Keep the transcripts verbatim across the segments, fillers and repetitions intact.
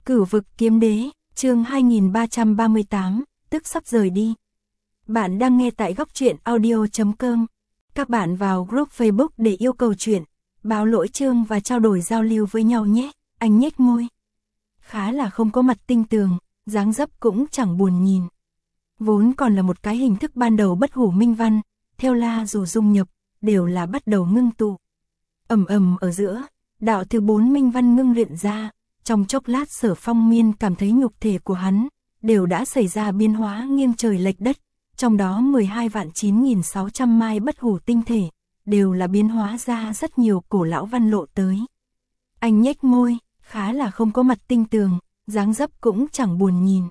Cửu vực kiếm đế, chương hai nghìn ba trăm ba mươi tám, tức sắp rời đi. Bạn đang nghe tại góc truyện audio chấm com. Các bạn vào group Facebook để yêu cầu truyện, báo lỗi chương và trao đổi giao lưu với nhau nhé. Anh nhếch môi. Khá là không có mặt tinh tường, dáng dấp cũng chẳng buồn nhìn. Vốn còn là một cái hình thức ban đầu bất hủ minh văn, theo la dù dung nhập, đều là bắt đầu ngưng tụ. Ầm ầm ở giữa, đạo thứ bốn minh văn ngưng luyện ra, trong chốc lát Sở Phong Miên cảm thấy nhục thể của hắn đều đã xảy ra biến hóa nghiêng trời lệch đất, trong đó mười hai vạn chín nghìn sáu trăm mai bất hủ tinh thể đều là biến hóa ra rất nhiều cổ lão văn lộ tới. Anh nhếch môi, khá là không có mặt tinh tường, dáng dấp cũng chẳng buồn nhìn.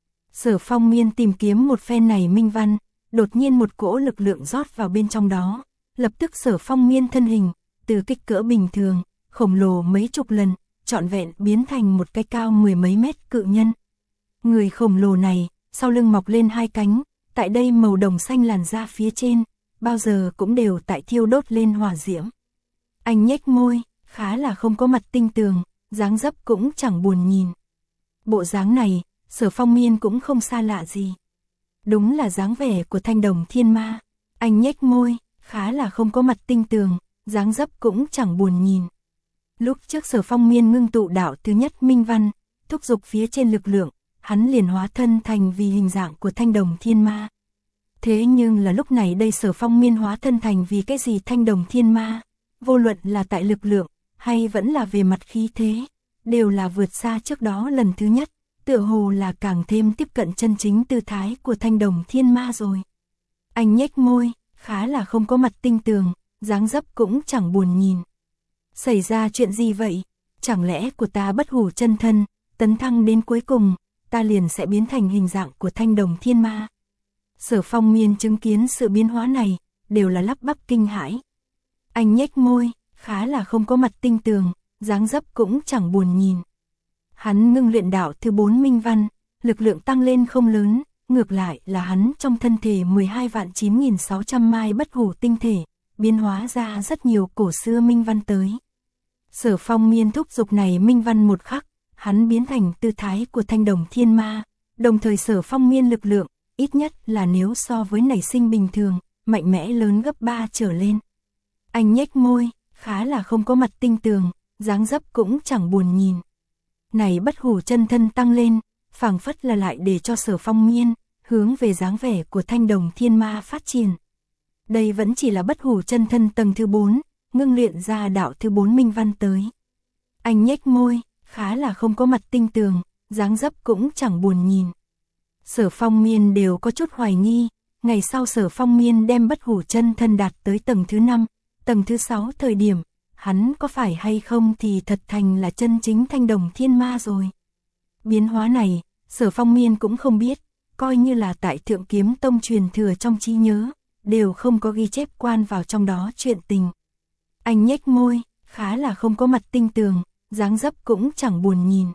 Sở Phong Miên tìm kiếm một phen này minh văn, đột nhiên một cỗ lực lượng rót vào bên trong đó, lập tức Sở Phong Miên thân hình từ kích cỡ bình thường, khổng lồ mấy chục lần, trọn vẹn biến thành một cái cao mười mấy mét cự nhân. Người khổng lồ này, sau lưng mọc lên hai cánh, tại đây màu đồng xanh làn da phía trên, bao giờ cũng đều tại thiêu đốt lên hỏa diễm. Anh nhếch môi, khá là không có mặt tinh tường, dáng dấp cũng chẳng buồn nhìn. Bộ dáng này, Sở Phong Miên cũng không xa lạ gì. Đúng là dáng vẻ của Thanh Đồng Thiên Ma. Anh nhếch môi, khá là không có mặt tinh tường, dáng dấp cũng chẳng buồn nhìn. Lúc trước Sở Phong Miên ngưng tụ đạo thứ nhất minh văn, thúc giục phía trên lực lượng, hắn liền hóa thân thành vì hình dạng của Thanh Đồng Thiên Ma. Thế nhưng là lúc này đây Sở Phong Miên hóa thân thành vì cái gì Thanh Đồng Thiên Ma, vô luận là tại lực lượng, hay vẫn là về mặt khí thế, đều là vượt xa trước đó lần thứ nhất, tựa hồ là càng thêm tiếp cận chân chính tư thái của Thanh Đồng Thiên Ma rồi. Anh nhếch môi, khá là không có mặt tinh tường, dáng dấp cũng chẳng buồn nhìn. Xảy ra chuyện gì vậy? Chẳng lẽ của ta bất hủ chân thân, tấn thăng đến cuối cùng, ta liền sẽ biến thành hình dạng của Thanh Đồng Thiên Ma? Sở Phong Miên chứng kiến sự biến hóa này, đều là lắp bắp kinh hãi. Anh nhếch môi, khá là không có mặt tinh tường, dáng dấp cũng chẳng buồn nhìn. Hắn ngưng luyện đạo thứ bốn minh văn, lực lượng tăng lên không lớn, ngược lại là hắn trong thân thể mười hai vạn chín nghìn sáu trăm mai bất hủ tinh thể, biến hóa ra rất nhiều cổ xưa minh văn tới. Sở Phong Miên thúc giục này minh văn một khắc, hắn biến thành tư thái của Thanh Đồng Thiên Ma, đồng thời Sở Phong Miên lực lượng, ít nhất là nếu so với nảy sinh bình thường, mạnh mẽ lớn gấp ba trở lên. Anh nhếch môi, khá là không có mặt tinh tường, dáng dấp cũng chẳng buồn nhìn. Này bất hủ chân thân tăng lên, phảng phất là lại để cho Sở Phong Miên hướng về dáng vẻ của Thanh Đồng Thiên Ma phát triển. Đây vẫn chỉ là bất hủ chân thân tầng thứ bốn, ngưng luyện ra đạo thứ bốn minh văn tới. Anh nhếch môi, khá là không có mặt tinh tường, dáng dấp cũng chẳng buồn nhìn. Sở Phong Miên đều có chút hoài nghi, ngày sau Sở Phong Miên đem bất hủ chân thân đạt tới tầng thứ năm, tầng thứ sáu thời điểm, hắn có phải hay không thì thật thành là chân chính Thanh Đồng Thiên Ma rồi. Biến hóa này, Sở Phong Miên cũng không biết, coi như là tại Thượng Kiếm Tông truyền thừa trong trí nhớ, đều không có ghi chép quan vào trong đó chuyện tình. Anh nhếch môi, khá là không có mặt tinh tường, dáng dấp cũng chẳng buồn nhìn.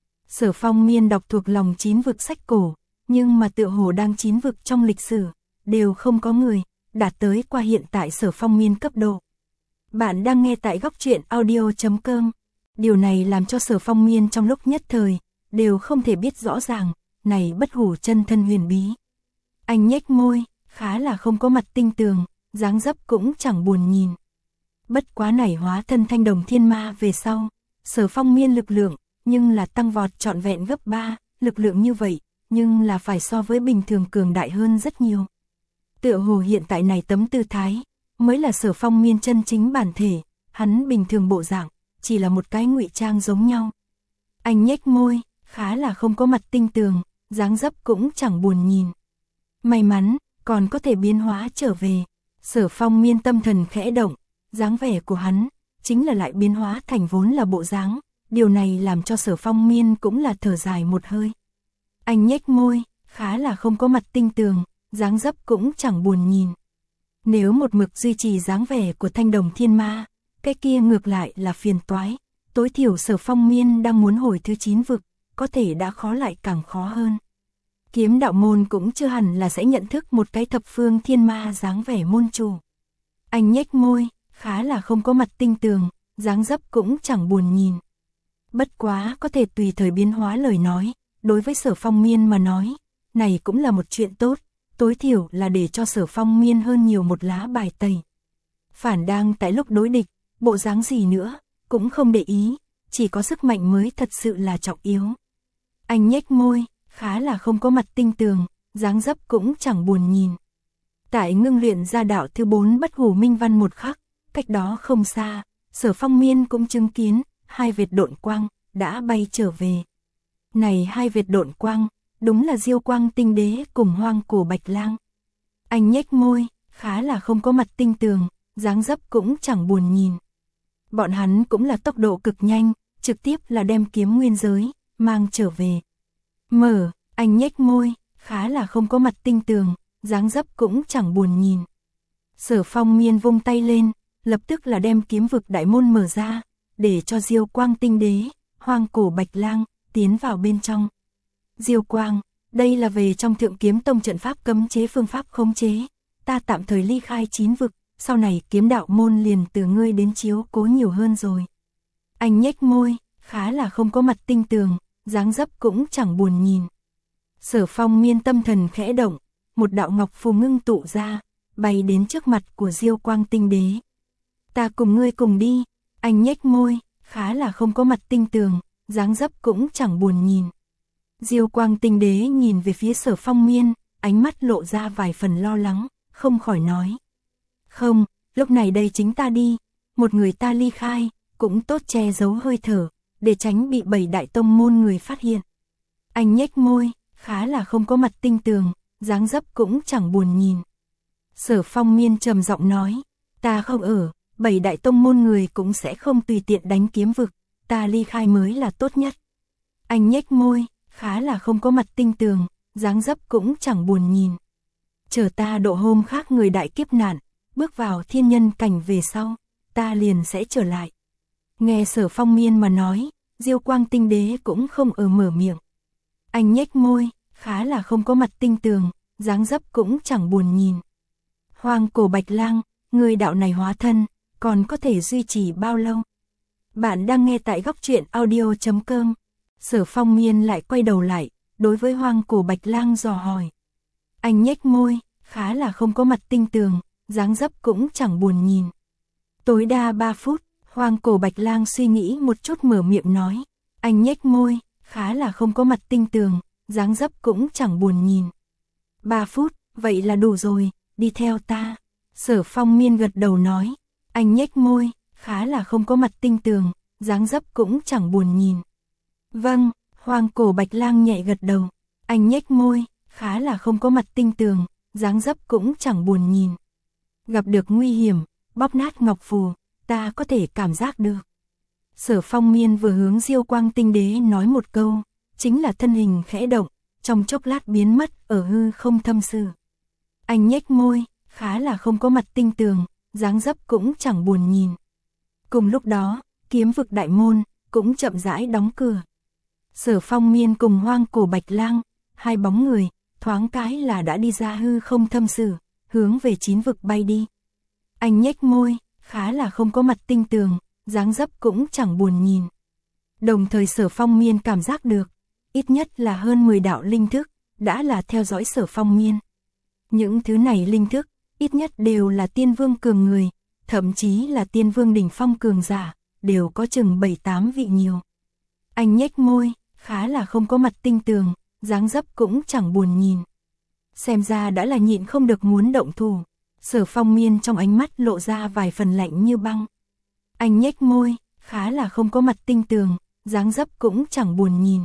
Sở Phong Miên đọc thuộc lòng chín vực sách cổ, nhưng mà tựa hồ đang chín vực trong lịch sử, đều không có người đạt tới qua hiện tại Sở Phong Miên cấp độ. Bạn đang nghe tại góc truyện audio chấm com. Điều này làm cho Sở Phong Miên trong lúc nhất thời, đều không thể biết rõ ràng, này bất hủ chân thân huyền bí. Anh nhếch môi, khá là không có mặt tinh tường, dáng dấp cũng chẳng buồn nhìn. Bất quá nảy hóa thân Thanh Đồng Thiên Ma về sau, Sở Phong Miên lực lượng, nhưng là tăng vọt trọn vẹn gấp ba, lực lượng như vậy, nhưng là phải so với bình thường cường đại hơn rất nhiều. Tựa hồ hiện tại này tấm tư thái, mới là Sở Phong Miên chân chính bản thể, hắn bình thường bộ dạng, chỉ là một cái ngụy trang giống nhau. Anh nhếch môi, khá là không có mặt tinh tường, dáng dấp cũng chẳng buồn nhìn. May mắn, còn có thể biến hóa trở về. Sở Phong Miên tâm thần khẽ động, dáng vẻ của hắn, chính là lại biến hóa thành vốn là bộ dáng, điều này làm cho Sở Phong Miên cũng là thở dài một hơi. Anh nhếch môi, khá là không có mặt tinh tường, dáng dấp cũng chẳng buồn nhìn. Nếu một mực duy trì dáng vẻ của Thanh Đồng Thiên Ma, cái kia ngược lại là phiền toái, tối thiểu Sở Phong Miên đang muốn hồi thứ chín vực, có thể đã khó lại càng khó hơn. Kiếm đạo môn cũng chưa hẳn là sẽ nhận thức một cái thập phương thiên ma dáng vẻ môn chủ. Anh nhếch môi, khá là không có mặt tinh tường, dáng dấp cũng chẳng buồn nhìn. Bất quá có thể tùy thời biến hóa lời nói, đối với Sở Phong Miên mà nói, này cũng là một chuyện tốt, tối thiểu là để cho Sở Phong Miên hơn nhiều một lá bài tẩy. Phản đang tại lúc đối địch, bộ dáng gì nữa, cũng không để ý, chỉ có sức mạnh mới thật sự là trọng yếu. Anh nhếch môi, khá là không có mặt tinh tường, dáng dấp cũng chẳng buồn nhìn. Tại ngưng luyện ra đạo thứ bốn bất hủ minh văn một khắc, cách đó không xa, Sở Phong Miên cũng chứng kiến, hai vệt độn quang, đã bay trở về. Này hai vệt độn quang, đúng là Diêu Quang Tinh Đế cùng Hoang Cổ Bạch Lang. Anh nhếch môi, khá là không có mặt tinh tường, dáng dấp cũng chẳng buồn nhìn. Bọn hắn cũng là tốc độ cực nhanh, trực tiếp là đem kiếm nguyên giới, mang trở về. Mở, anh nhếch môi, khá là không có mặt tinh tường, dáng dấp cũng chẳng buồn nhìn. Sở Phong Miên vung tay lên, lập tức là đem kiếm vực đại môn mở ra, để cho Diêu Quang Tinh Đế, Hoang Cổ Bạch Lang, tiến vào bên trong. Diêu Quang, đây là về trong Thượng Kiếm Tông trận pháp cấm chế phương pháp khống chế, ta tạm thời ly khai chín vực, sau này kiếm đạo môn liền từ ngươi đến chiếu cố nhiều hơn rồi. Anh nhếch môi, khá là không có mặt tinh tường, dáng dấp cũng chẳng buồn nhìn. Sở Phong Miên tâm thần khẽ động, một đạo ngọc phù ngưng tụ ra, bay đến trước mặt của Diêu Quang Tinh Đế. Ta cùng ngươi cùng đi, anh nhếch môi, khá là không có mặt tinh tường, dáng dấp cũng chẳng buồn nhìn. Diêu Quang Tinh Đế nhìn về phía Sở Phong Miên, ánh mắt lộ ra vài phần lo lắng, không khỏi nói. Không, lúc này đây chính ta đi, một người ta ly khai, cũng tốt che giấu hơi thở, để tránh bị bảy đại tông môn người phát hiện. Anh nhếch môi, khá là không có mặt tinh tường, dáng dấp cũng chẳng buồn nhìn. Sở Phong Miên trầm giọng nói, ta không ở, bảy đại tông môn người cũng sẽ không tùy tiện đánh kiếm vực, ta ly khai mới là tốt nhất. Anh nhếch môi, khá là không có mặt tinh tường, dáng dấp cũng chẳng buồn nhìn. Chờ ta độ hôm khác người đại kiếp nạn, bước vào thiên nhân cảnh về sau, ta liền sẽ trở lại. Nghe Sở Phong Miên mà nói, Diêu Quang Tinh Đế cũng không ở mở miệng. Anh nhếch môi, khá là không có mặt tinh tường, dáng dấp cũng chẳng buồn nhìn. Hoang Cổ Bạch Lang, người đạo này hóa thân, còn có thể duy trì bao lâu? Bạn đang nghe tại góc truyện audio chấm com. Sở Phong Miên lại quay đầu lại, đối với Hoang Cổ Bạch Lang dò hỏi. Anh nhếch môi, khá là không có mặt tinh tường, dáng dấp cũng chẳng buồn nhìn. Tối đa ba phút, Hoang Cổ Bạch Lang suy nghĩ một chút mở miệng nói. Anh nhếch môi, khá là không có mặt tinh tường, dáng dấp cũng chẳng buồn nhìn. Ba phút, vậy là đủ rồi, đi theo ta. Sở Phong Miên gật đầu nói. Anh nhếch môi, khá là không có mặt tinh tường, dáng dấp cũng chẳng buồn nhìn. Vâng, Hoang Cổ Bạch Lang nhẹ gật đầu. Anh nhếch môi, khá là không có mặt tinh tường, dáng dấp cũng chẳng buồn nhìn. Gặp được nguy hiểm, bóp nát ngọc phù, ta có thể cảm giác được. Sở Phong Miên vừa hướng Diêu Quang Tinh Đế nói một câu, chính là thân hình khẽ động, trong chốc lát biến mất ở hư không thâm sự. Anh nhếch môi, khá là không có mặt tinh tường, dáng dấp cũng chẳng buồn nhìn. Cùng lúc đó, kiếm vực đại môn cũng chậm rãi đóng cửa. Sở Phong Miên cùng Hoang Cổ Bạch Lang, hai bóng người, thoáng cái là đã đi ra hư không thâm sự, hướng về chín vực bay đi. Anh nhếch môi, khá là không có mặt tinh tường, dáng dấp cũng chẳng buồn nhìn. Đồng thời Sở Phong Miên cảm giác được, ít nhất là hơn mười đạo linh thức, đã là theo dõi Sở Phong Miên. Những thứ này linh thức, ít nhất đều là tiên vương cường người, thậm chí là tiên vương đỉnh phong cường giả, đều có chừng bảy tám vị nhiều. Anh nhếch môi, khá là không có mặt tinh tường, dáng dấp cũng chẳng buồn nhìn. Xem ra đã là nhịn không được muốn động thủ. Sở Phong Miên trong ánh mắt lộ ra vài phần lạnh như băng. Anh nhếch môi, khá là không có mặt tinh tường, dáng dấp cũng chẳng buồn nhìn.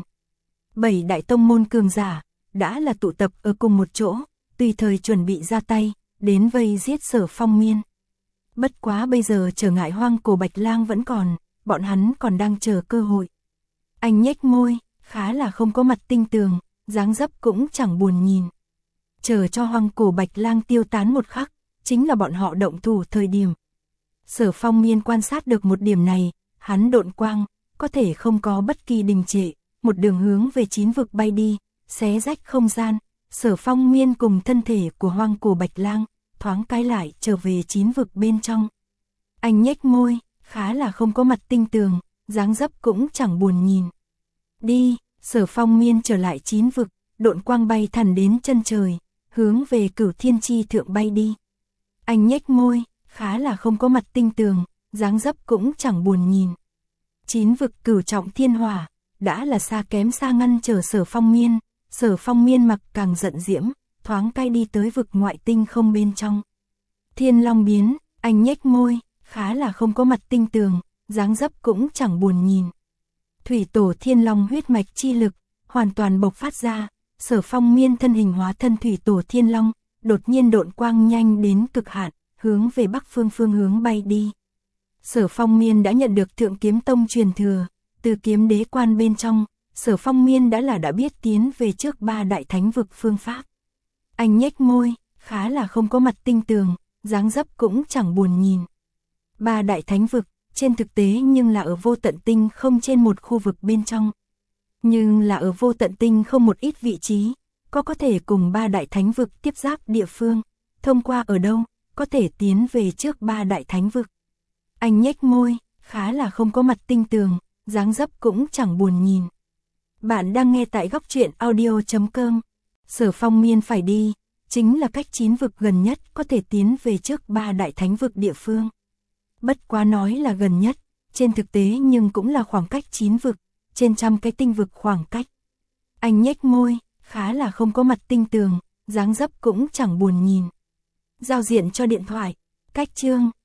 Bảy đại tông môn cường giả, đã là tụ tập ở cùng một chỗ, tùy thời chuẩn bị ra tay, đến vây giết Sở Phong Miên. Bất quá bây giờ trở ngại Hoang Cổ Bạch Lang vẫn còn, bọn hắn còn đang chờ cơ hội. Anh nhếch môi, khá là không có mặt tinh tường, dáng dấp cũng chẳng buồn nhìn. Chờ cho Hoang Cổ Bạch Lang tiêu tán một khắc, chính là bọn họ động thủ thời điểm. Sở Phong Miên quan sát được một điểm này, hắn độn quang, có thể không có bất kỳ đình trệ, một đường hướng về chín vực bay đi, xé rách không gian. Sở Phong Miên cùng thân thể của Hoang Cổ Bạch Lang, thoáng cái lại trở về chín vực bên trong. Anh nhếch môi, khá là không có mặt tinh tường, dáng dấp cũng chẳng buồn nhìn. Đi, Sở Phong Miên trở lại chín vực, độn quang bay thẳng đến chân trời, hướng về Cửu Thiên Chi thượng bay đi. Anh nhếch môi, khá là không có mặt tinh tường, dáng dấp cũng chẳng buồn nhìn. Chín vực cửu trọng thiên hỏa, đã là xa kém xa ngăn trở Sở Phong Miên, Sở Phong Miên mặc càng giận diễm, thoáng cay đi tới vực ngoại tinh không bên trong. Thiên Long biến, anh nhếch môi, khá là không có mặt tinh tường, dáng dấp cũng chẳng buồn nhìn. Thủy tổ Thiên Long huyết mạch chi lực, hoàn toàn bộc phát ra, Sở Phong Miên thân hình hóa thân Thủy tổ Thiên Long, đột nhiên độn quang nhanh đến cực hạn, hướng về bắc phương phương hướng bay đi. Sở Phong Miên đã nhận được Thượng Kiếm Tông truyền thừa, từ kiếm đế quan bên trong, Sở Phong Miên đã là đã biết tiến về trước ba đại thánh vực phương pháp. Anh nhếch môi, khá là không có mặt tinh tường, dáng dấp cũng chẳng buồn nhìn. Ba đại thánh vực, trên thực tế nhưng là ở vô tận tinh không trên một khu vực bên trong. Nhưng là ở vô tận tinh không một ít vị trí, có có thể cùng ba đại thánh vực tiếp giáp địa phương, thông qua ở đâu, có thể tiến về trước ba đại thánh vực. Anh nhếch môi, khá là không có mặt tinh tường, dáng dấp cũng chẳng buồn nhìn. Bạn đang nghe tại góc truyện audio chấm com. Sở Phong Miên phải đi, chính là cách chín vực gần nhất có thể tiến về trước ba đại thánh vực địa phương. Bất quá nói là gần nhất, trên thực tế nhưng cũng là khoảng cách chín vực, trên trăm cái tinh vực khoảng cách. Anh nhếch môi, khá là không có mặt tinh tường, dáng dấp cũng chẳng buồn nhìn. Giao diện cho điện thoại, cách chương.